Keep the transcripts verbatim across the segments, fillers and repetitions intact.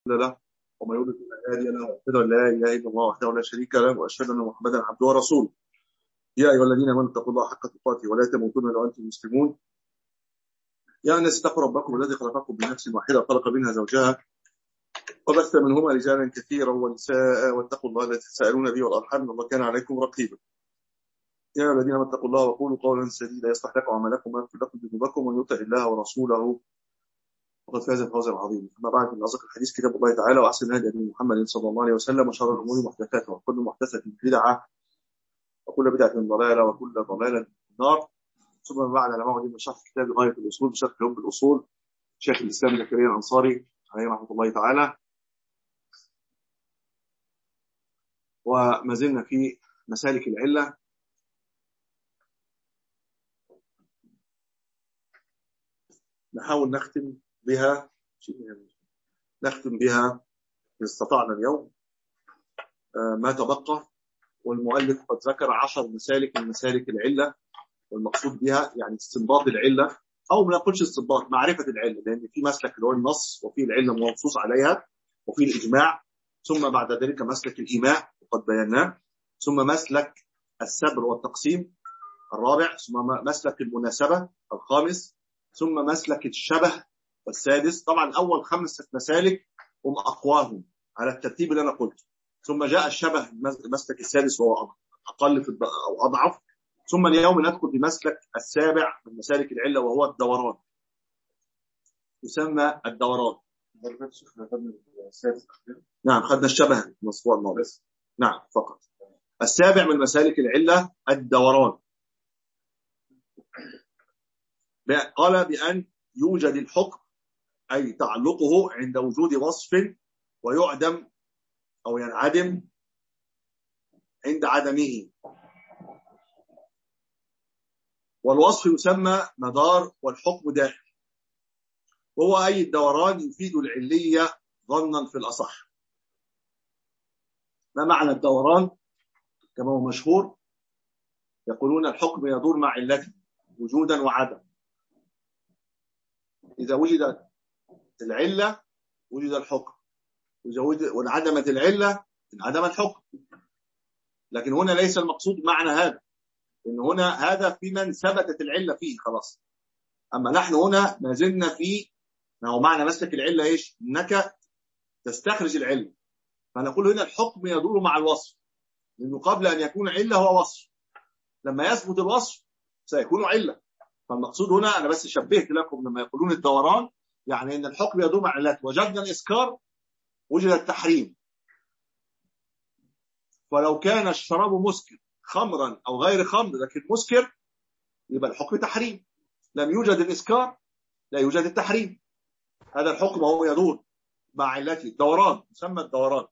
له وما يولد فلا هادي له واشهد ان لا اله الا الله وحده لا شريك له واشهد ان محمدا عبده ورسوله. يا ايها الذين امنوا اتقوا الله حق تقاته ولا تموتن الا وانتم مسلمون. يا الناس اتقوا ربكم الذي خلقكم من نفس واحده وخلق منها زوجها وبث منهما رجالا كثيرا ونساء واتقوا الله الذي تساءلون به والارحام ان الله كان عليكم رقيبا. يا ايها الذين امنوا اتقوا الله وقولوا قولا سديدا يصلح لكم اعمالكم ويغفر لكم ذنوبكم ومن يطع الله ورسوله وقد فاز فوزا عظيما. اما بعد، من اصدق الحديث كتاب الله تعالى واحسن الهدي هدي محمد صلى الله عليه وسلم وشر الامور محدثاتها وكل محدثه بدعه وكل بدعه ضلاله وكل ضلاله في النار. ثم بعد على موعد من شرح كتاب غايه الاصول بشرح لب الاصول شيخ الاسلام زكريا الانصاري عليه رحمه الله تعالى. وما زلنا في مسالك العله، نحاول نختم بها نختم بها إن استطعنا اليوم ما تبقى. والمؤلف قد ذكر عشر مسالك من مسالك العلة، والمقصود بها يعني استنباط العلة، أو ما نقولش استنباط، معرفة العلة، لأن في مسلك اللي هو النص، وفي العلة منصوص عليها، وفي الإجماع، ثم بعد ذلك مسلك الإيماء وقد بيناه، ثم مسلك السبر والتقسيم الرابع، ثم مسلك المناسبة الخامس، ثم مسلك الشبه والسادس. طبعا أول خمسة مسالك هم أقواهم على الترتيب اللي أنا قلته، ثم جاء الشبه المسلك السادس وهو أقل في أو أضعف، ثم اليوم ندخل بمسلك السابع من مسالك العلة وهو الدوران، يسمى الدوران. نعم، خدنا الشبه في الأسبوع الماضي. نعم فقط. السابع من مسالك العلة الدوران. قال بأن يوجد الحكم، أي تعلقه عند وجود وصف، ويعدم أو ينعدم عند عدمه. والوصف يسمى مدار والحكم دائم، وهو أي الدوران يفيد العلية ظنا في الأصح. ما معنى الدوران؟ كما هو مشهور، يقولون الحكم يدور مع علته وجودا وعدم. إذا وجدت العلة وجد الحكم، وإذا انعدمت العلة انعدم الحكم. لكن هنا ليس المقصود معنى هذا، إن هنا هذا في من ثبتت العلة فيه خلاص. أما نحن هنا ما زلنا في ما هو معنى مسلك العلة إيش؟ إنك تستخرج العلة. فنقول هنا الحكم يدور مع الوصف، لأنه قبل أن يكون علة هو وصف، لما يثبت الوصف سيكون علة. فالمقصود هنا أنا بس شبهت لكم لما يقولون الدوران، يعني أن الحكم يدور مع علته. وجدنا الإسكار وجد التحريم، ولو كان الشراب مسكر خمرا أو غير خمر لكن مسكر يبقى الحكم تحريم. لم يوجد الإسكار لا يوجد التحريم. هذا الحكم هو يدور مع علته، الدوران يسمى الدوران.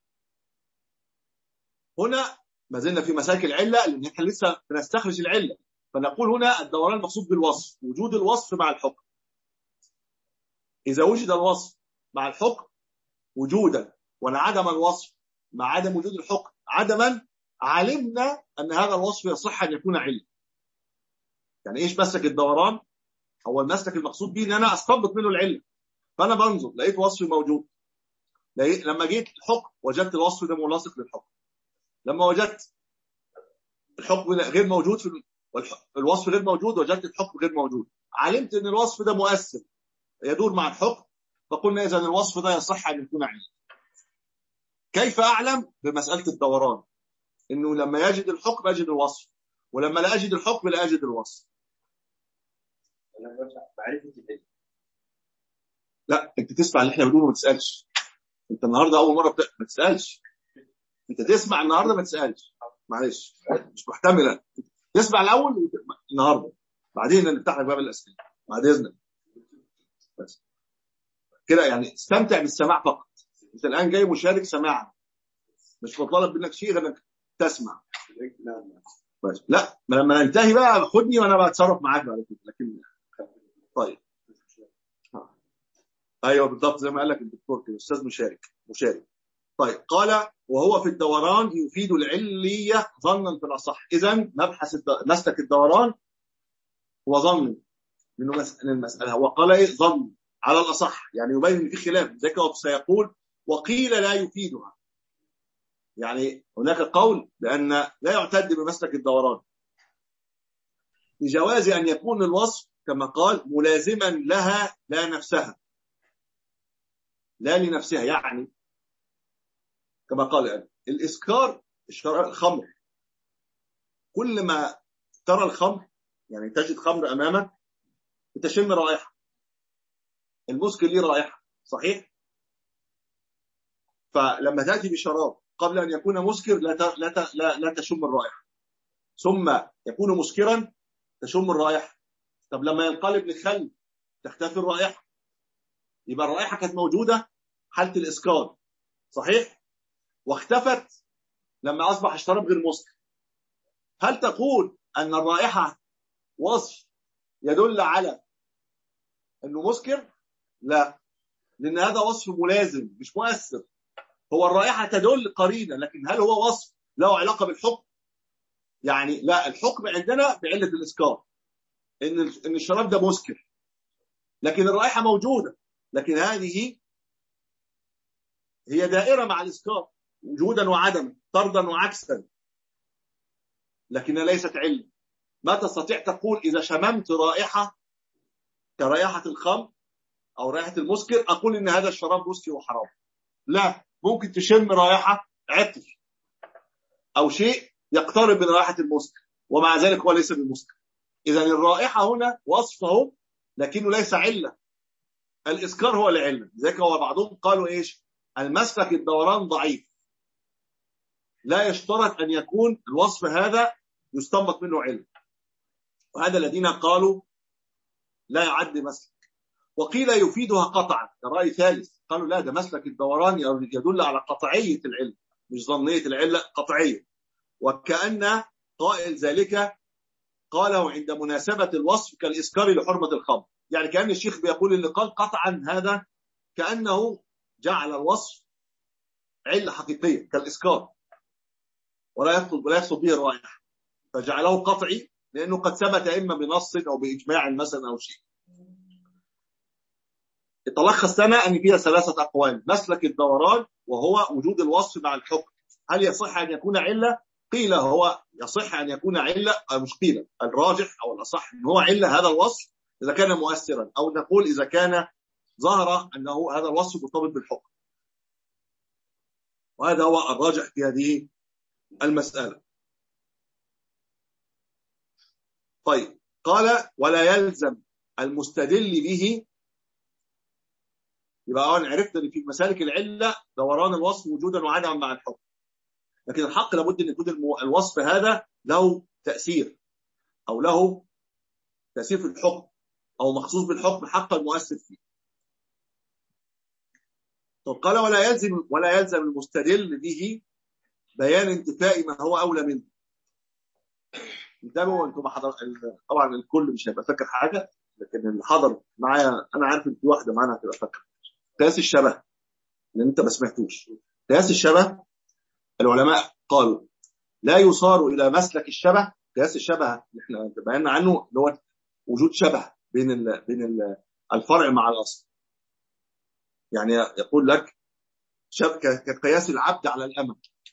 هنا ما زلنا في مساك العلة، لأن احنا لسه بنستخرج العلة. فنقول هنا الدوران المقصود بالوصف، وجود الوصف مع الحكم. إذا وجد الوصف مع الحكم وجودا، وانعدم الوصف مع عدم وجود الحكم عدما، علمنا أن هذا الوصف يصح أن يكون علة. يعني إيش مسلك الدوران؟ هو المسلك المقصود به أن أنا أستنبط منه العلة. فأنا بنظر لقيت وصف موجود، لما جيت الحكم وجدت الوصف ده ملاصق للحكم. لما وجدت الحكم غير موجود في الوصف غير موجود، وجدت الحكم غير موجود، علمت أن الوصف ده مؤثر يدور مع الحكم، فقلنا إذن الوصف ده يصح أن يكون علة. كيف أعلم؟ بمسألة الدوران، إنه لما يجد الحكم أجد الوصف، ولما لا أجد الحكم لا أجد الوصف. لا، أنت تسمع اللي إحنا بنقوله ما تسألش. أنت النهاردة أول مرة بت... ما تسألش. أنت تسمع النهاردة ما تسألش، معلش مش محتملة. تسمع الأول النهاردة، بعدين نفتح لك باب الأسئلة بعد إذنك. بس كده يعني استمتع بالسماع فقط. أنت الآن جاي مشارك سماعا، مش مطالب منك شيء غير انك تسمع. بس لا، لما ننتهي بقى خدني وانا بتصرف معاك بعد كده. لكن طيب ايوه بالضبط زي ما قال لك الدكتور كده، استاذ مشارك مشارك. طيب قال وهو في الدوران يفيد العليه ظنا في الاصح. اذا مبحث مسلك الدوران هو ظن منه المساله. وقال ايه؟ ظن على الاصح، يعني يبين ان في خلاف. ذلك سيقول وقيل لا يفيدها. يعني هناك قول بأن لا يعتد بمسلك الدوران لجواز أن يكون الوصف كما قال ملازما لها لا نفسها، لا لنفسها. يعني كما قال يعني الإسكار، الخمر، كل ما ترى الخمر يعني تجد خمر أمامك بتشم رائحة، المسكر ليه رائحة صحيح؟ فلما تأتي بشراب قبل أن يكون مسكر لا لا لا, لا تشم الرائحة، ثم يكون مسكرا تشم الرائحة. طب لما ينقلب لخل تختفي الرائحة، يبقى الرائحة كانت موجودة حالة الإسكار صحيح، واختفت لما أصبح الشراب غير مسكر. هل تقول أن الرائحة وصف يدل على أنه مسكر؟ لا، لأن هذا وصف ملازم مش مؤثر. هو الرائحة تدل قرينة، لكن هل هو وصف له علاقة بالحكم؟ يعني لا، الحكم عندنا بعلة الإسكار إن إن الشراب ده مسكر، لكن الرائحة موجودة، لكن هذه هي دائرة مع الإسكار وجودا وعدما، طردا وعكسا، لكنها ليست علة. ما تستطيع تقول إذا شممت رائحة كرائحة الخمر أو رائحة المسكر أقول إن هذا الشراب مسكر وحرام. لا، ممكن تشم رائحة عطر أو شيء يقترب من رائحة المسكر ومع ذلك هو ليس بالمسكر. إذن الرائحة هنا وصفه لكنه ليس علة، الإسكار هو العلة. ذلك هو بعضهم قالوا إيش؟ المسلك الدوران ضعيف، لا يشترط أن يكون الوصف هذا يستنبط منه علة، وهذا الذين قالوا لا يعد مسلك. وقيل يفيدها قطعا، الرأي ثالث قالوا لا، ده مسلك الدوران يدل على قطعية العلة مش ظنية العلة، قطعية. وكأن قائل ذلك قاله عند مناسبة الوصف كالإسكار لحرمة الخمر. يعني كأن الشيخ بيقول اللي قال قطعا هذا كأنه جعل الوصف علة حقيقية كالإسكار ولا يقصد ولا يقصد به الرائحة، فجعله قطعي لأنه قد ثبت إما بنص أو بإجماع مثلا أو شيء. يتلخص لنا أن فيها ثلاثة أقوال: مسلك الدوران وهو وجود الوصف مع الحكم، هل يصح أن يكون علة؟ قيل هو يصح أن يكون علة، أو مش قيل، الراجح أو الأصح أن هو علة هذا الوصف إذا كان مؤثرا، أو نقول إذا كان ظهر أنه هذا الوصف مرتبط بالحكم، وهذا هو الراجح في هذه المسألة. طيب، قال ولا يلزم المستدل به. يبقى أنا عرفت أن في مسالك العلة دوران الوصف وجودا وعدما مع الحكم، لكن الحق لابد أن يكون الوصف هذا له تأثير أو له تأثير في الحكم أو مخصوص بالحكم حقا مؤثر فيه. طب قال ولا يلزم ولا يلزم المستدل به بيان انتفاء ما هو أولى منه. انتبهوا انتم حضر، طبعا الكل مش هيبقى فاكر حاجة، لكن اللي حضر معايا أنا عارف إن في واحدة معانا هتبقى فاكر. قياس الشبه، لأن أنت ما سمعتوش. قياس الشبه العلماء قالوا لا يصار إلى مسلك الشبه. قياس الشبه اللي احنا بينا عنه اللي هو وجود شبه بين ال بين ال الفرع مع الأصل. يعني يقول لك كقياس العبد على الأمة،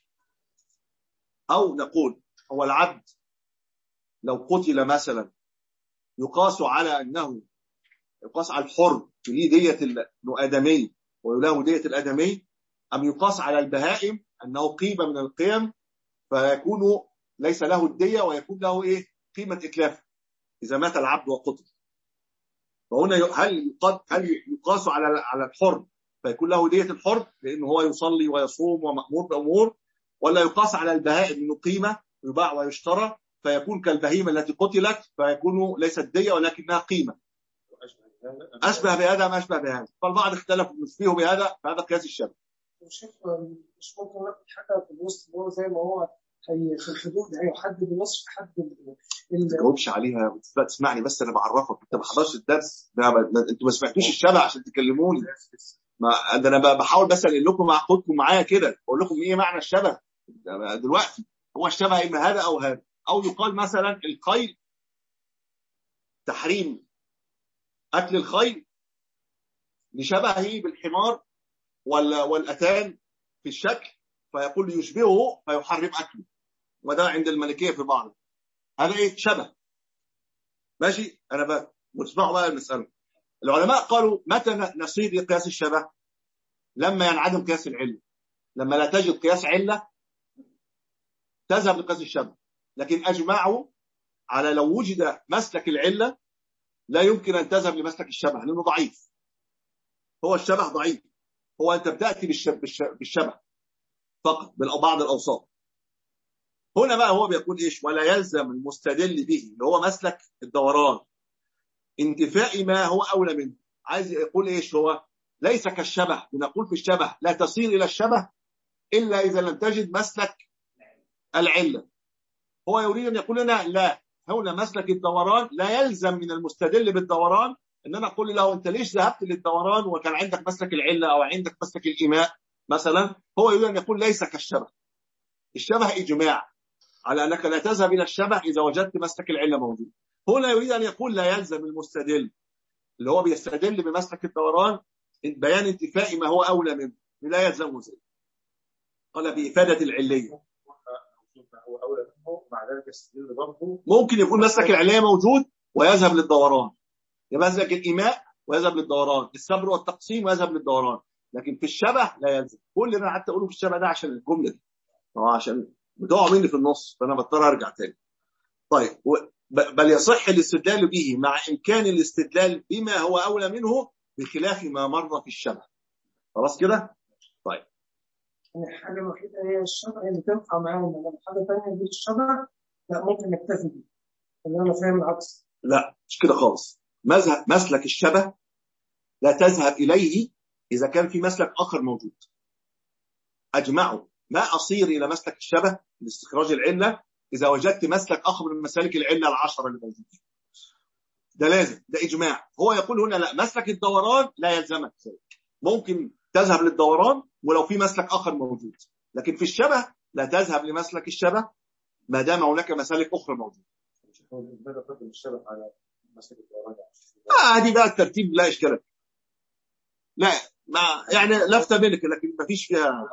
أو نقول هو العبد لو قتل مثلا يقاس على أنه يقاس على الحر ليه دية الآدمي وله دية الآدمي، أم يقاس على البهائم أنه قيمة من القيم فيكون ليس له الدية ويكون له إيه قيمة إتلاف إذا مات العبد وقتل. فهنا هل هل يقاس على على الحر فيكون له دية الحر لأنه هو يصلي ويصوم ومأمور بأمور، ولا يقاس على البهائم إنه قيمة يباع ويشترى فيكون كالبهيمة التي قتلت فيكون ليست دية ولكنها قيمة؟ أشبه بهذا ما أشبه بهذا. فالبعض اختلف نسبيه بهذا، فهذا قياس الشبه. مش ممكن ناخد حاجة في الوسط اللي هو زي ما هو هي في الحدود هيحدد الوصف حد ما تجاوبش عليها، تسمعني بس انا بعرفك، انت ما حضرتش الدرس، انتوا ما سمعتوش الشبه عشان تكلموني. ما انا بحاول بس انقل لكم عقودكم معايا كده، اقول لكم ايه معنى الشبه دلوقتي. هو الشبه اما هذا او هذا، او يقال مثلا الخيل تحريم اكل الخيل لشبهه بالحمار والأتان في الشكل فيقول يشبهه فيحرم أكله، وده عند المالكية في بعض. هذا إيه؟ شبه. ماشي. أنا بقى وتسمعوا بقى المسألة. العلماء قالوا متى نصير لقياس الشبه؟ لما ينعدم قياس العلة. لما لا تجد قياس علة تذهب لقياس الشبه. لكن أجمعوا على لو وجد مسلك العلة لا يمكن أن تذهب لمسلك الشبه لأنه ضعيف. هو الشبه ضعيف. هو أنت بتأتي بالشبه فقط ببعض الأوصاف. هنا بقى هو بيقول إيش؟ ولا يلزم المستدل به اللي هو مسلك الدوران انتفاء ما هو أولى منه. عايز يقول إيش؟ هو ليس كالشبه. بنقول في الشبه لا تصير إلى الشبه إلا إذا لم تجد مسلك العلة. هو يريد أن يقول لنا لا، هنا مسلك الدوران لا يلزم من المستدل بالدوران ان انا اقول له انت ليش ذهبت للدوران وكان عندك مسلك العله او عندك مسلك الايماء مثلا. هو يريد ان يقول ليس كالشبه. الشبه اجماع على انك لا تذهب الى الشبه اذا وجدت مسلك العله موجود. هنا يريد ان يقول لا يلزم المستدل اللي هو بيستدل بمسلك الدوران بيان انتفاء ما هو اولى منه، لا يلزمه ذلك. قال بافاده العليه. هو اولى منه مع ذلك يستدل برضه. ممكن يكون مسلك العليه موجود ويذهب للدوران، يبقى مسلك الإيماء ويذهب للدوران، الصبر والتقسيم ويذهب للدوران. لكن في الشبه لا يلزم. كل اللي انا قعدت اقوله في الشبه ده عشان الجمله دي، هو عشان بتقع مني في النص فانا بضطر ارجع تاني. طيب بل يصح الاستدلال به مع امكان الاستدلال بما هو اولى منه بخلاف ما مر في الشبه. خلاص كده؟ طيب يعني الحاجه الوحيده هي الشبه اللي تنفع معانا، لما حاجه ثانيه دي الشبه لا ممكن نكتفي بيه. اللي انا فاهم العكس. لا مش كده خالص. مذهب مسلك الشبه لا تذهب إليه إذا كان في مسلك آخر موجود. أجمعوا ما أصير إلى مسلك الشبه لاستخراج العلة إذا وجدت مسلك آخر من مسالك العلة العشرة اللي موجودين. ده لازم، ده إجماع. هو يقول هنا لا، مسلك الدوران لا يلزمك ذلك. ممكن تذهب للدوران ولو في مسلك آخر موجود، لكن في الشبه لا تذهب لمسلك الشبه ما دام هناك مسالك أخرى موجودة. ماذا تقدم الشبه على مسلك الدوران؟ آه هذه بقى الترتيب لا إشكال. لا ما يعني لفتة منك لكن ما فيش فيها.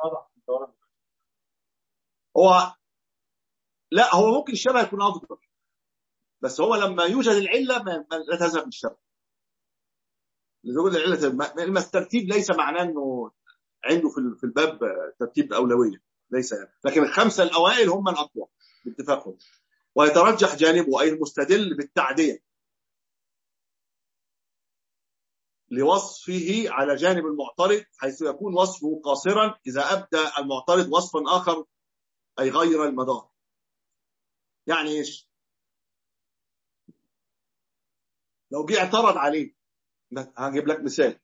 هو لا هو ممكن الشبه يكون أفضل، بس هو لما يوجد العلة ما لا تذهب للشبه. لوجود العلة الترتيب ليس معناه أنه عنده في الباب ترتيب أولوية، ليس يعني. لكن الخمسة الأوائل هم الأقوى باتفاقهم. ويترجح جانبه أي المستدل بالتعدية لوصفه على جانب المعترض، حيث يكون وصفه قاصرا إذا أبدى المعترض وصفا آخر أي غير المدار. يعني إيش؟ لو جه اعترض عليه، هجيب لك مثال.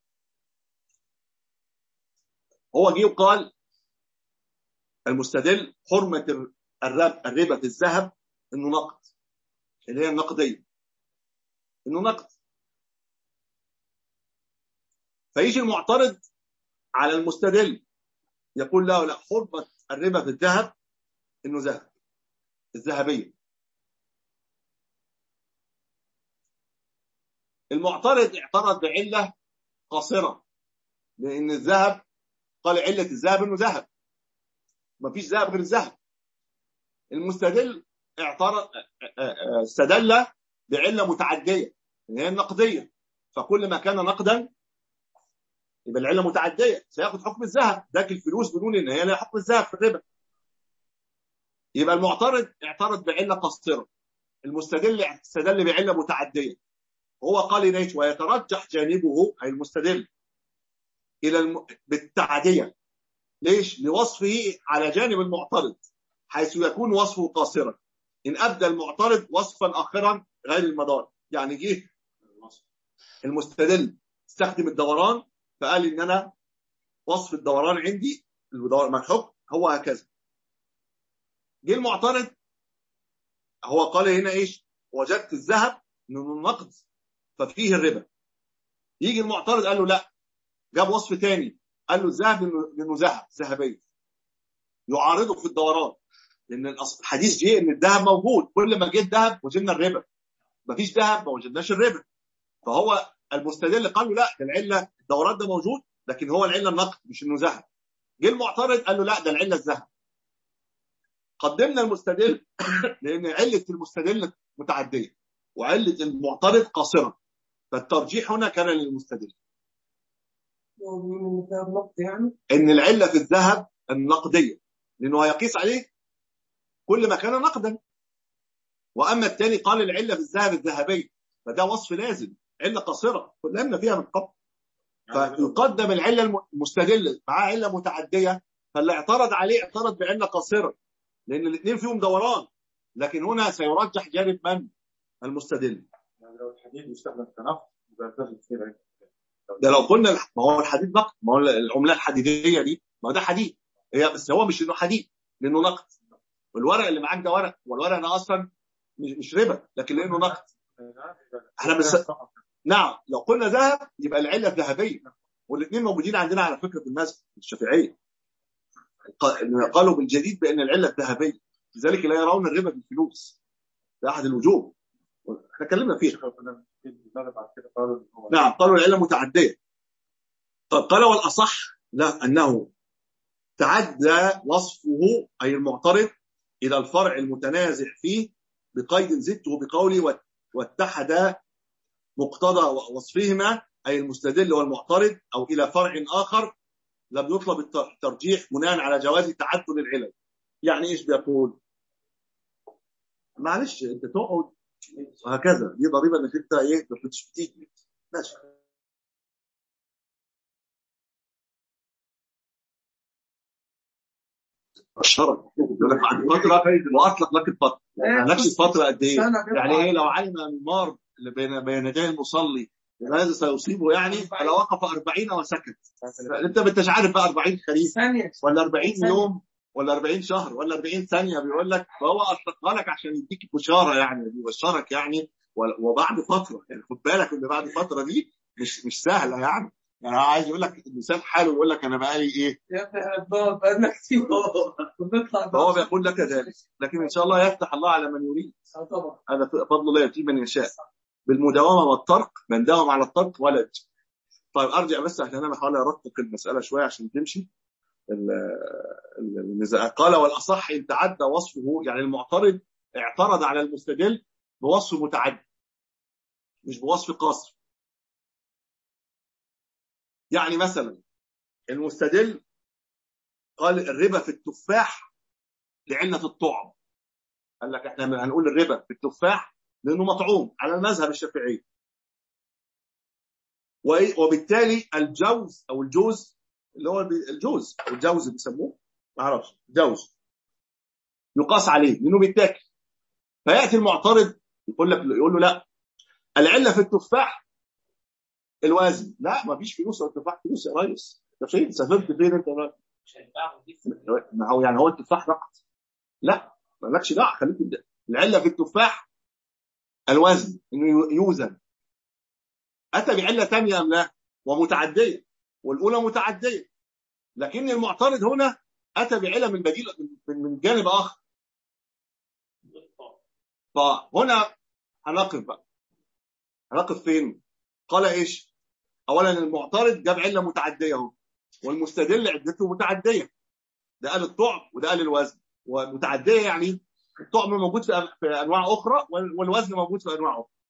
هو جه وقال المستدل حرمة الربا في الذهب إنه نقد، اللي هي النقدية، إنه نقد. فيجي المعترض على المستدل يقول له لا، حرمة الربا في الذهب إنه ذهب، الذهبية. المعترض اعترض بعلة قاصرة، لأن الذهب قال علة الذهب إنه ذهب، ما فيش ذهب غير الذهب. المستدل اعترض استدل بعلة متعدية اللي هي النقدية، فكل ما كان نقدا يبقى العلة متعدية سيأخذ حكم الذهب، ذاك الفلوس بدون إن هي لها حكم الذهب في الربا. يبقى المعترض اعترض بعلة قاصرة، المستدل استدل بعلة متعدية. هو قال ليش؟ ويترجح جانبه أي المستدل إلى الم... بالتعدية. ليش؟ لوصفه على جانب المعترض حيث يكون وصفه قاصرا إن أبدى المعترض وصفا آخرا غير المدار. يعني جه المستدل استخدم الدوران فقال إن أنا وصف الدوران عندي الدوران مع الحكم هو هكذا. جه المعترض هو قال هنا إيش؟ وجدت الذهب إنه النقد ففيه الربا. يجي المعترض قال له لا، جاب وصف تاني قال له الذهب لأنه ذهب، ذهبية، يعارضه في الدوران، لأن الحديث جه إن الذهب موجود، كل ما جه الذهب وجدنا الربا، مفيش ذهب ما وجدناش الربا. فهو المستدل قال له لا، العلة الدوران ده موجود لكن هو العله النقد مش انه ذهب. جه المعترض قال له لا ده العله الذهب. قدمنا المستدل لان عله المستدل متعديه وعله المعترض قاصره، فالترجيح هنا كان للمستدل. يعني ان العله في الذهب النقديه لانه هيقيس عليه كل ما كان نقدا، واما الثاني قال العله في الذهب الذهبيه، فده وصف لازم، عله قاصره كلنا فيها من قبل. فيقدم العله المستدل مع عله متعديه، فاللي اعترض عليه اعترض بعله قاصره لان الاثنين فيهم دوران، لكن هنا سيرجح جانب من؟ المستدل. يعني لو الحديد يستخدم كنقد يبقى لازم تصير عله. ده لو قلنا ما هو الحديد نقد، ما هو العمله الحديديه دي ما هو ده حديد، هي بس هو مش انه حديد لانه نقد. والورق اللي معاك ده ورق، والورق ده اصلا مش ربا لكن لانه نقد. احنا بس نعم لو قلنا ذهب يبقى العله الذهبيه، والاثنين موجودين عندنا على فكره المذهب الشافعيه، قالوا بالجديد بان العله الذهبيه، لذلك لا يرون الربا بالفلوس، ده احد الوجوه احنا اتكلمنا فيه. نعم قالوا العله متعديه. طب قال والاصح لا انه تعدى وصفه اي المعترض الى الفرع المتنازع فيه بقيد زدته بقولي واتحد مقتضى وصفهما أي المستدل والمعترض، أو إلى فرع آخر لم يطلب الترجيح بناء على جواز تعدد العلل. يعني إيش بيقول؟ معلش أنت تقعد وهكذا، دي ضريبة إنك أنت إيه بتيجي ماشي. الشرط يقول لك بعد فترة وأطلق لك الفترة، يعني نفس الفترة قد إيه؟ يعني إيه لو علم المار بين بين يدي المصلي هذا سيصيبه يعني فلو وقف أربعين وسكت، انت ما انتش عارف بقى أربعين خريف ولا أربعين يوم ولا أربعين شهر ولا أربعين ثانيه، بيقول لك فهو اطلقها لك عشان يديك بشاره، يعني بيبشرك يعني وبعد فتره، يعني خد بالك ان بعد فتره دي مش مش سهله يعني. يعني هو عايز يقول لك الانسان حاله يقول لك انا بقالي ايه يا ابني بقالنا كتير وبنطلع، فهو بيقول لك ذلك، لكن ان شاء الله يفتح الله على من يريد. طبعا هذا فضل الله يؤتيه من يشاء بالمداومه والترك، من داوم على الترك ولد. طيب ارجع بس عشان انا بحاول ارقق المساله شويه عشان تمشي النزاع. قال والاصح ان تعدى وصفه، يعني المعترض اعترض على المستدل بوصف متعدي مش بوصف قاصر. يعني مثلا المستدل قال الربا في التفاح لعله الطعم، قال لك احنا هنقول الربا في التفاح لانه مطعوم على المذهب الشافعي، وبالتالي الجوز او الجوز اللي هو الجوز او الجوز بيسموه ما اعرفش جوز يقاس عليه لانه بيتاكل. فياتي المعترض يقول لك يقول له لا العله في التفاح الوزن. لا ما فيش فلوس، التفاح فلوس يا ريس، انت فين سافرت فين انت؟ ما هو يعني هو التفاح نقد؟ لا مالكش دعوه، خليك العله في التفاح الوزن انه يوزن. اتى بعله ثانيه ام لا ومتعديه، والاولى متعديه، لكن المعترض هنا اتى بعله من بديل من جانب اخر. فهنا هنقف بقى، هنقف فين؟ قال ايش؟ اولا المعترض جاب عله متعديه اهو، والمستدل عدته متعديه، ده قال الطعم وده قال الوزن. ومتعديه يعني الطعم موجود في انواع اخرى والوزن موجود في انواع اخرى.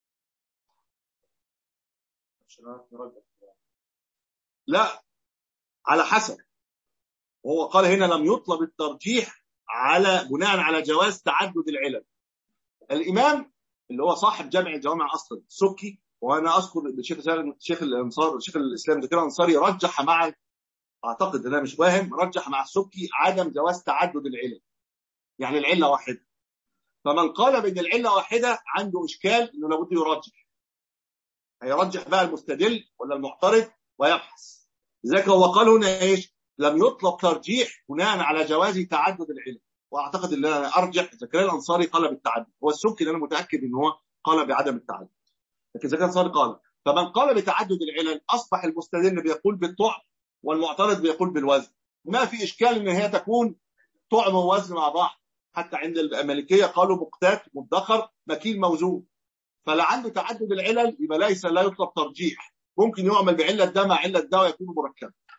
لا على حسب، وهو قال هنا لم يطلب الترجيح على بناء على جواز تعدد العلل. الامام اللي هو صاحب جامع الجوامع اصلا السكي، وانا اذكر الشيخ الشيخ الانصار الشيخ الاسلام ذكر الانصاري رجح مع، اعتقد انا مش فاهم، رجح مع السكي عدم جواز تعدد العلل، يعني العله واحده. فمن قال بان العله واحده عنده اشكال انه لابد يرجح، هيرجح بقى المستدل ولا المعترض ويبحث. لذلك هو قال هنا ايش؟ لم يطلب ترجيح بناء على جواز تعدد العلل. واعتقد ان انا ارجح زكريا الانصاري قال بالتعدد، هو السكي اللي انا متاكد ان هو قال بعدم التعدد، لكن زكريا الانصاري قال. فمن قال بتعدد العلل اصبح المستدل بيقول بالطعم والمعترض بيقول بالوزن. ما في اشكال ان هي تكون طعم ووزن مع بعض، حتى عند المالكيه قالوا مقتات مدخر مكيل موزون. فلا عنده تعدد العلل يبقى ليس لا يطلب ترجيح، ممكن يعمل بعله ده مع عله ده ويكون مركب.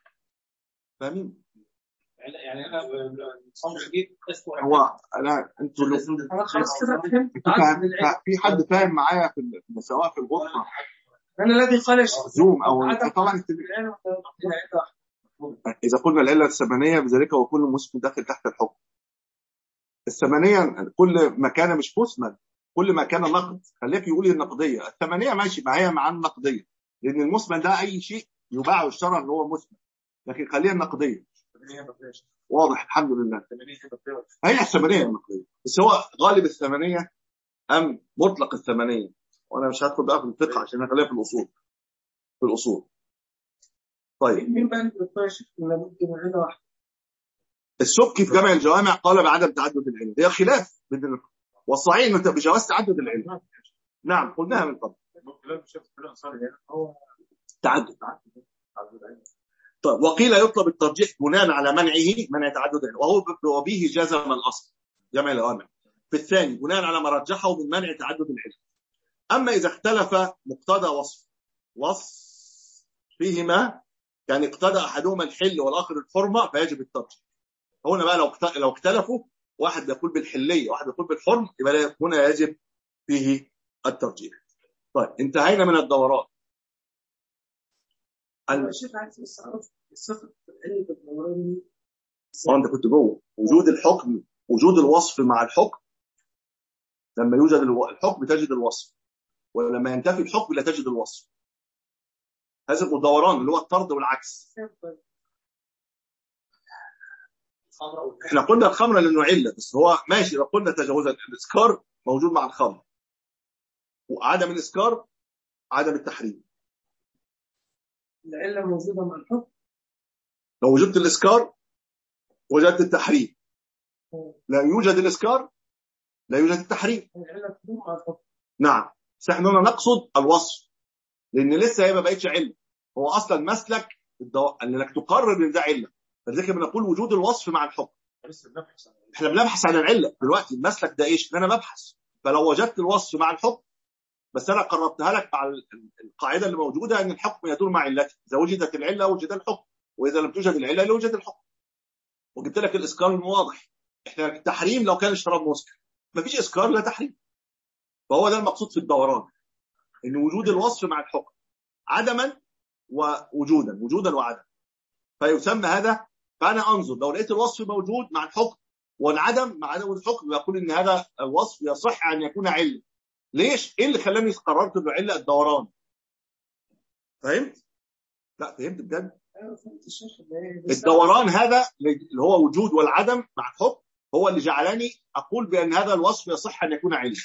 فاهمين؟ يعني انا صوم جديد اسبوع هو انا انتوا انا خلاص كده فهمت. انتوا فاهم في حد فاهم معايا في ال- سواء في الغرفه انا الذي قال شيء زوم او طبعا العلم اذا قلنا العله الثمانيه بذلك وكل مسلم داخل تحت الحكم. الثمانيه كل ما كان مش مسند، كل ما كان نقد، خليك يقول لي النقديه. الثمانيه ماشي معايا مع النقديه، لان المسند ده اي شيء يباع ويشترى اللي هو مسند، لكن خليها النقديه. واضح الحمد لله. هي الثمانيه النقديه، بس هو غالب الثمانيه ام مطلق الثمانيه، وانا مش هدخل بقى في الفقه عشان اخليها في الاصول. في الاصول طيب مين بقى اللي بيقاش ولا ممكن عيله واحده؟ السبكي في جامع الجوامع قال بعدم تعدد العلم، هي خلاف بين، والصحيح انه بجواز تعدد العلم. نعم قلناها من قبل. تعدد. طيب وقيل يطلب الترجيح بناء على منعه، منع تعدد العلم، وهو وبه جزم الاصل جامع الجوامع. في الثاني بناء على ما رجحه من منع تعدد العلم. اما اذا اختلف مقتضى وصف وصف فيهما، كان اقتضى احدهما الحل والاخر الحرمه، فيجب الترجيح. هنا بقى لو لو اختلفوا، واحد يقول بالحليه واحد يقول بالحرم، يبقى هنا يجب فيه الترجيح. طيب انتهينا من الدورات. الشيخ عايز بس اعرف صفه علة الدوران دي. اه انت كنت جوه وجود الحكم، وجود الوصف مع الحكم. لما يوجد الحكم تجد الوصف، ولما ينتفي الحكم لا تجد الوصف. هذا الدوران اللي هو الطرد والعكس. احنا قلنا الخمر لانه عله، بس هو ماشي. لو قلنا تجاوزا الاسكار موجود مع الخمر، وعدم الاسكار عدم التحريم. العله موجوده مع الحكم. لو وجدت الاسكار وجدت التحريم، لا يوجد الاسكار لا يوجد التحريم. العله تدوم مع الحكم. نعم، بس احنا نقصد الوصف، لان لسه هي ما بقتش عله. هو اصلا مسلك الدو... انك تقرر ان ده عله، فلذلك بنقول وجود الوصف مع الحكم. احنا بنبحث عن العله دلوقتي. المسلك ده ايش؟ ان انا ببحث. فلو وجدت الوصف مع الحكم، بس انا قربتها لك مع القاعده اللي موجوده ان الحكم يدور مع علته. اذا وجدت العله وجد الحكم، واذا لم توجد العله لا يوجد الحكم. وجبت لك الاسكار الواضح. احنا التحريم لو كان الشراب مسكر، مفيش اسكار لا تحريم. فهو ده المقصود في الدوران، ان وجود الوصف مع الحكم عدما ووجودا، وجودا وعدما، فيسمى هذا. فانا انظر لو لقيت الوصف موجود مع الحكم والعدم مع عدم الحكم، يقول ان هذا الوصف يصح ان يكون عله. ليش؟ ايه اللي خلاني قررت انه عله؟ الدوران. فهمت؟ لا فهمت بجد. الدوران هذا اللي هو وجود والعدم مع الحكم هو اللي جعلني اقول بان هذا الوصف يصح ان يكون عله.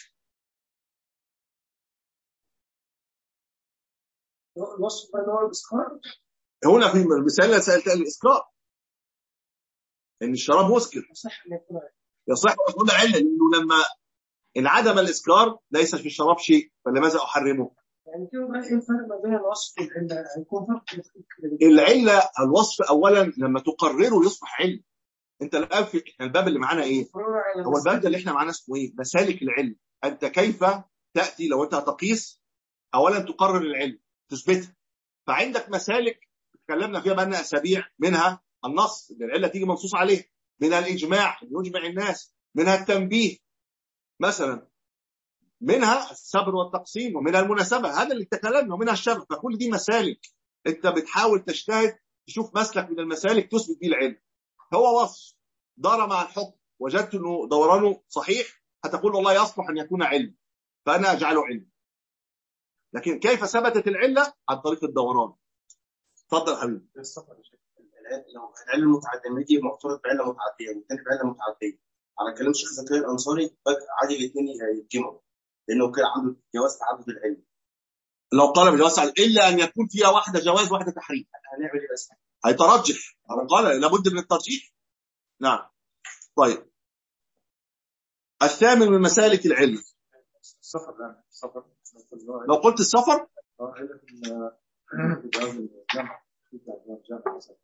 الوصف ده هو الاسكار. هنا في المثال اللي سالت الاسكار، ان الشراب مسكر يصح ان يكون عله. يصح ان يكون عله، لانه لما انعدم الاسكار ليس في الشراب شيء، فلماذا احرمه؟ يعني كده بقى ايه الفرق ما بين الوصف والعله؟ هيكون فرق كبير. العله الوصف اولا لما تقرره يصبح علم. انت الان في الباب اللي معانا ايه؟ هو الباب ده اللي احنا معانا اسمه ايه؟ مسالك العلم. انت كيف تاتي لو انت هتقيس؟ اولا تقرر العلم، تثبتها. فعندك مسالك تكلمنا فيها بقالنا اسابيع، منها النص اللي العله تيجي منصوص عليه، منها الاجماع اللي يجمع الناس، منها التنبيه مثلا، منها الصبر والتقسيم، ومنها المناسبه، هذا اللي تكلمنا، ومنها الشبه. فكل دي مسالك انت بتحاول تجتهد تشوف مسلك من المسالك تثبت بيه العلم. هو وصف دار مع الحكم، وجدت انه دورانه صحيح، هتقول والله يصلح ان يكون علم، فانا اجعله علم. لكن كيف ثبتت العله؟ عن طريق الدوران. اتفضل يا حبيبي. العله المتعديه لما يجي معترض بعله متعديه والثاني بعله متعديه، على كلام الشيخ زكريا الانصاري عادي الاثنين يتجمعوا، لانه كان عنده جواز تعدد العلم. لو طلب جواز الا ان يكون فيها واحده جواز واحده تحريم، هنعمل ايه بس؟ هيترجح. قال لابد من الترجيح. نعم. طيب الثامن من مسالك العلم السفر. لا السفر لو قلت السفر اه عله في جواز الجمع في جواز الجمع مثلا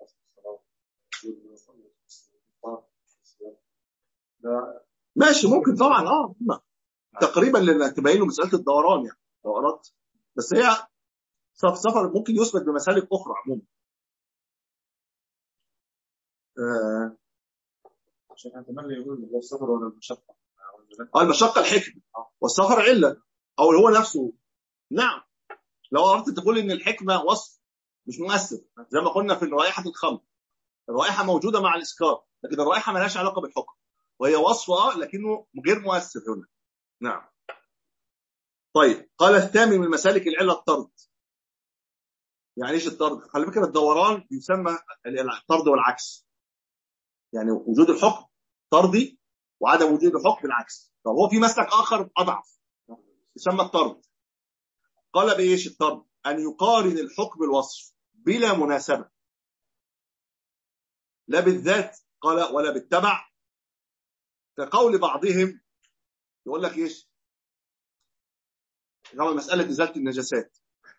الصلاه. ماشي ممكن طبعا. اه تقريبا لان تبين له مساله الدوران يعني لو اردت. بس هي سفر ممكن يثبت بمسالك اخرى عموما. آه عشان احتمال يقول هو السفر ولا المشقة. المشقة الحكمة والسفر علة، أو هو نفسه. نعم، لو أردت تقول إن الحكمة وصف مش مؤثر، زي ما قلنا في رائحة الخمر، الرائحة موجودة مع الإسكار، لكن الرائحة ما لهاش علاقة بالحكم، وهي وصف اه لكنه غير مؤثر هنا. نعم. طيب، قال الثامن من مسالك العلة الطرد. يعني ايش الطرد؟ خلي فكرة الدوران يسمى الطرد والعكس، يعني وجود الحكم طردي وعدم وجود الحكم بالعكس. طب هو في مسلك آخر أضعف يسمى الطرد. قال بإيش الطرد؟ أن يقارن الحكم بالوصف بلا مناسبة، لا بالذات قال ولا بالتبع، كقول بعضهم يقول لك إيش؟ طبعا مسألة إزالة النجاسات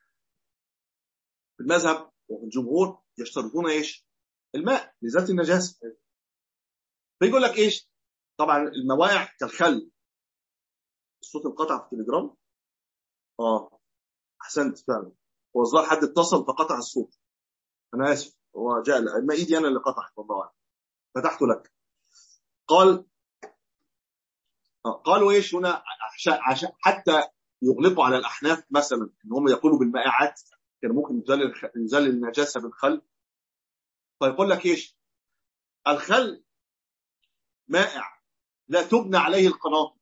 في المذهب وفي الجمهور يشترطون إيش؟ الماء لإزالة النجاسة. فيقول لك إيش؟ طبعا الموائع كالخل. الصوت انقطع في التليجرام. اه احسنت فعلا، هو الظاهر حد اتصل فقطع الصوت، انا اسف، هو جاء ما ايدي انا اللي قطعت والله، فتحته لك. قال آه. قالوا ايش هنا؟ عشان حتى يغلقوا على الاحناف مثلا ان هم يقولوا بالمائعات كان ممكن يزال يزال النجاسه بالخل. فيقول لك ايش؟ الخل مائع لا تبنى عليه القناطر،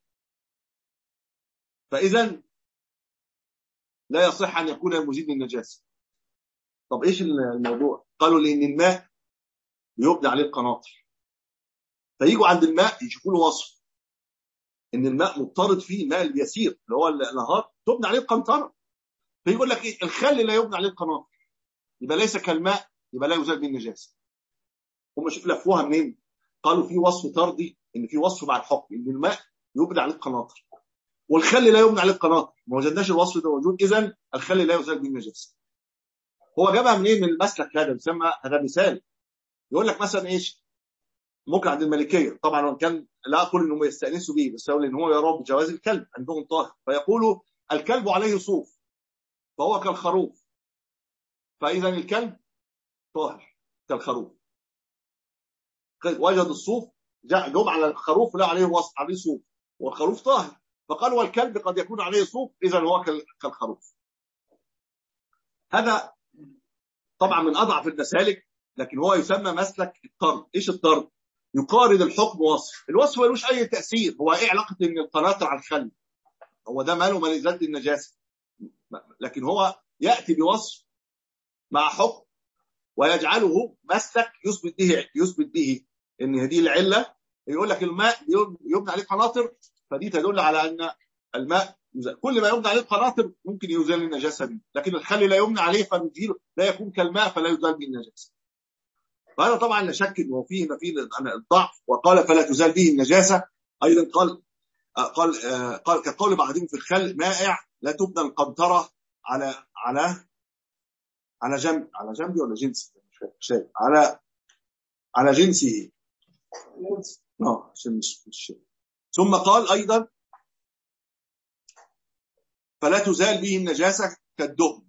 فاذا لا يصح ان يكون مزيد للنجاسه. طب ايش الموضوع؟ قالوا لان الماء يبنى عليه القناطر، فييجوا عند الماء يشوفوا له وصف ان الماء مضطرد فيه، الماء اليسير اللي هو النهار تبنى عليه القنطره، فيقول لك ايه؟ الخل لا يبنى عليه القناطر، يبقى ليس كالماء، يبقى لا يزال به النجاسه. هم شوف لفوها منين؟ قالوا في وصف طردي، ان في وصف مع الحكم ان الماء يبنى عليه القناطر والخل لا يبنى عليه القناطر، ما وجدناش الوصف ده موجود، اذا الخل لا يزال به النجاسه. هو جابها منين؟ من المسلك هذا بيسمى، هذا مثال. يقول لك مثلا ايش؟ ممكن عند المالكيه طبعا، وان كان لا اقول انهم يستانسوا به، بس يقول ان هو يرى بجواز الكلب عندهم طاهر، فيقولوا الكلب عليه صوف فهو كالخروف، فاذا الكلب طاهر كالخروف. وجد الصوف جاء جم على الخروف لا عليه وصف عليه صوف والخروف طاهر، فقال والكلب قد يكون عليه صوف اذا هو كالخروف. هذا طبعا من اضعف المسالك، لكن هو يسمى مسلك الطرد. ايش الطرد؟ يقارن الحكم وصف، الوصف ملوش اي تاثير، هو ايه علاقه ان القناطر على الخل؟ هو ده ماله من ازاله النجاسه؟ لكن هو ياتي بوصف مع حكم ويجعله مسلك يثبت به يثبت به ان هذه العله. يقول لك الماء يبنى عليه قناطر، فدي تدل على ان الماء كل ما يبنى عليه قناطر ممكن يزال النجاسه به، لكن الخل لا يبنى عليه فبيزيل، لا يكون كالماء فلا يزال به النجاسه. فهذا طبعا لا شك انه فيه فيه الضعف. وقال فلا تزال به النجاسه، ايضا قال قال قال كقول بعضهم في الخل مائع لا تبنى القنطره على على على جنب على جنبي ولا جنس شيء على على جنسه اه عشان مش مش ثم قال ايضا فلا تزال به النجاسه كالدهن،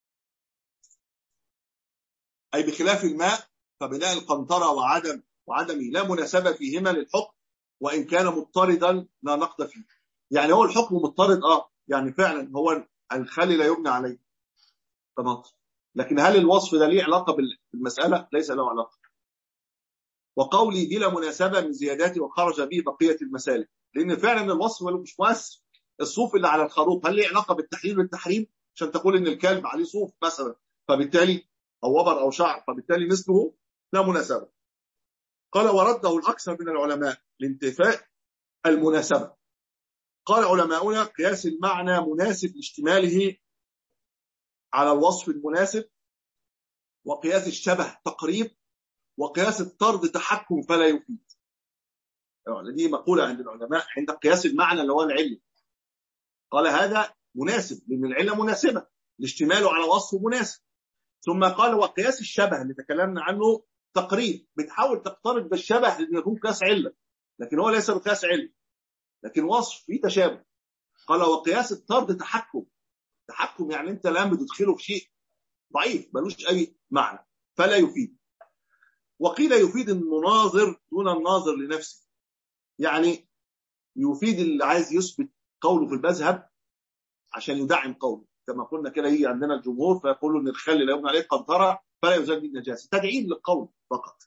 اي بخلاف الماء فبناء القنطره وعدم وعدمه لا مناسبه فيهما للحكم، وان كان مضطردا لا نقد فيه. يعني هو الحكم مضطرد اه يعني فعلا هو الخل لا يبنى عليه قناطر، لكن هل الوصف ده ليه علاقه بالمساله؟ ليس له علاقه. وقولي بلا مناسبه من زياداته وخرج به بقيه المسالك، لان فعلا الوصف مش مؤثر. الصوف اللي على الخروف هل ليه علاقه بالتحليل والتحريم؟ عشان تقول ان الكلب عليه صوف مثلا فبالتالي او وبر او شعر فبالتالي مثله لا مناسبه. قال ورده الاكثر من العلماء لانتفاء المناسبه. قال علماؤنا قياس المعنى مناسب لاشتماله على الوصف المناسب، وقياس الشبه تقريب، وقياس الطرد تحكم فلا يفيد. دي مقولة عند العلماء عند قياس المعنى اللي هو العلة. قال هذا مناسب لأن العلة مناسبة لاشتماله على وصف مناسب. ثم قال وقياس الشبه اللي تكلمنا عنه تقريب، بتحاول تقترب بالشبه لأن يكون قياس علة، لكن هو ليس بقياس علة لكن وصف فيه تشابه. قال وقياس الطرد تحكم، تحكم يعني انت الآن بتدخله في شيء ضعيف ملوش أي معنى فلا يفيد. وقيل يفيد المناظر دون الناظر لنفسه، يعني يفيد اللي عايز يثبت قوله في المذهب عشان يدعم قوله، كما قلنا كده يجي عندنا الجمهور فيقولوا ان الخل لا يبنى عليه قنطره فلا يزال بالنجاسه، تدعيم للقول فقط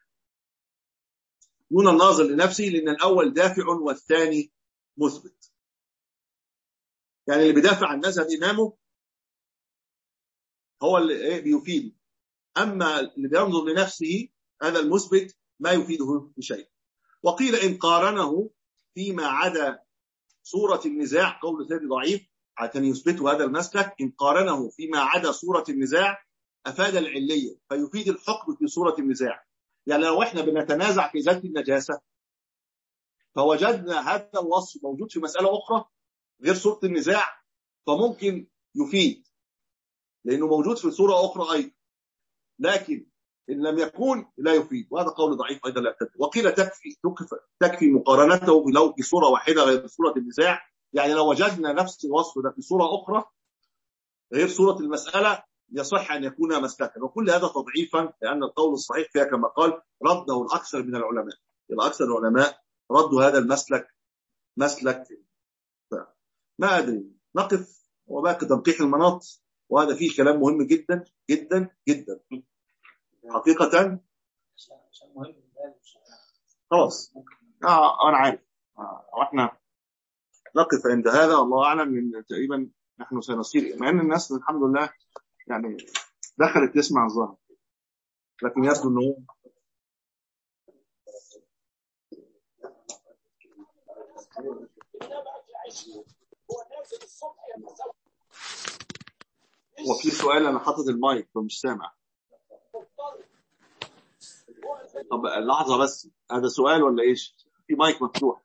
دون الناظر لنفسه، لان الاول دافع والثاني مثبت. يعني اللي بيدافع عن مذهب امامه هو اللي ايه بيفيد، اما اللي بينظر لنفسه هذا المثبت ما يفيده بشيء. وقيل ان قارنه فيما عدا صورة النزاع، قول ثاني ضعيف عشان يثبتوا هذا المسلك، إن قارنه فيما عدا صورة النزاع أفاد العلية فيفيد الحكم في صورة النزاع. يعني لو إحنا بنتنازع في ذات النجاسة فوجدنا هذا الوصف موجود في مسألة أخرى غير صورة النزاع فممكن يفيد لأنه موجود في صورة أخرى أيضا، لكن إن لم يكون لا يفيد، وهذا قول ضعيف أيضا لا يعتد. وقيل تكفي تكفي مقارنته لو في صورة واحدة غير صورة النزاع، يعني لو وجدنا نفس الوصف ده في صورة أخرى غير صورة المسألة يصح أن يكون مسلكا، وكل هذا تضعيفا لأن القول الصحيح فيها كما قال رده الأكثر من العلماء، الأكثر العلماء ردوا هذا المسلك مسلك. ما أدري نقف وباقي تنقيح المناط، وهذا فيه كلام مهم جدا جدا جدا حقيقة. خلاص آه أنا عارف آه وإحنا نقف عند هذا، الله أعلم. من تقريبا نحن سنصير، مع أن الناس الحمد لله يعني دخلت تسمع الظاهر، لكن يبدو أنه وفي سؤال أنا حاطط المايك فمش سامع. طب لحظة بس، هذا سؤال ولا إيش؟ في مايك مفتوح.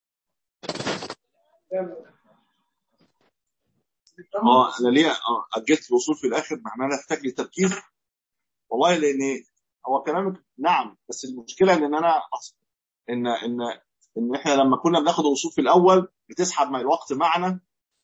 اه انا ليه اه اجلت الوصول في الاخر مع ان انا احتاج لي تركيز والله، لان هو كلامك نعم، بس المشكله ان انا ان ان ان احنا لما كنا بناخد الوصول في الاول بتسحب مع الوقت معنا،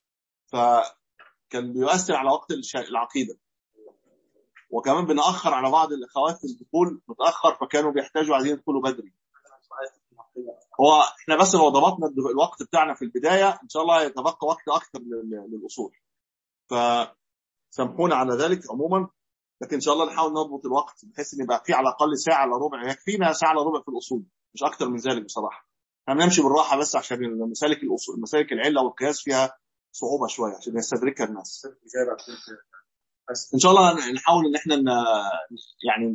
فكان بيؤثر على وقت العقيده، وكمان بنأخر على بعض الاخوات في الدخول متاخر فكانوا بيحتاجوا عايزين يدخلوا بدري. هو احنا بس لو ضبطنا الوقت بتاعنا في البدايه ان شاء الله يتبقى وقت اكثر للاصول، فسامحونا على ذلك عموما، لكن ان شاء الله نحاول نضبط الوقت بحيث ان يبقى في على الاقل ساعه الا ربع، يكفينا ساعه الا ربع في الاصول مش اكتر من ذلك بصراحه. احنا نمشي بالراحه بس عشان المسالك الاصول مسالك العله والقياس فيها صعوبه شويه عشان يستدركها الناس. ان شاء الله نحاول ان احنا يعني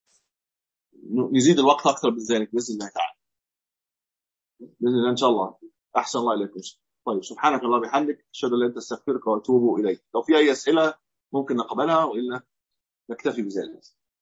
نزيد الوقت اكتر من ذلك باذن الله تعالى، باذن الله ان شاء الله. احسن الله اليكم. طيب سبحانك اللهم وبحمدك اشهد ان لا اله الا انت استغفرك واتوب اليك. لو في اي اسئله ممكن نقبلها والا نكتفي بذلك.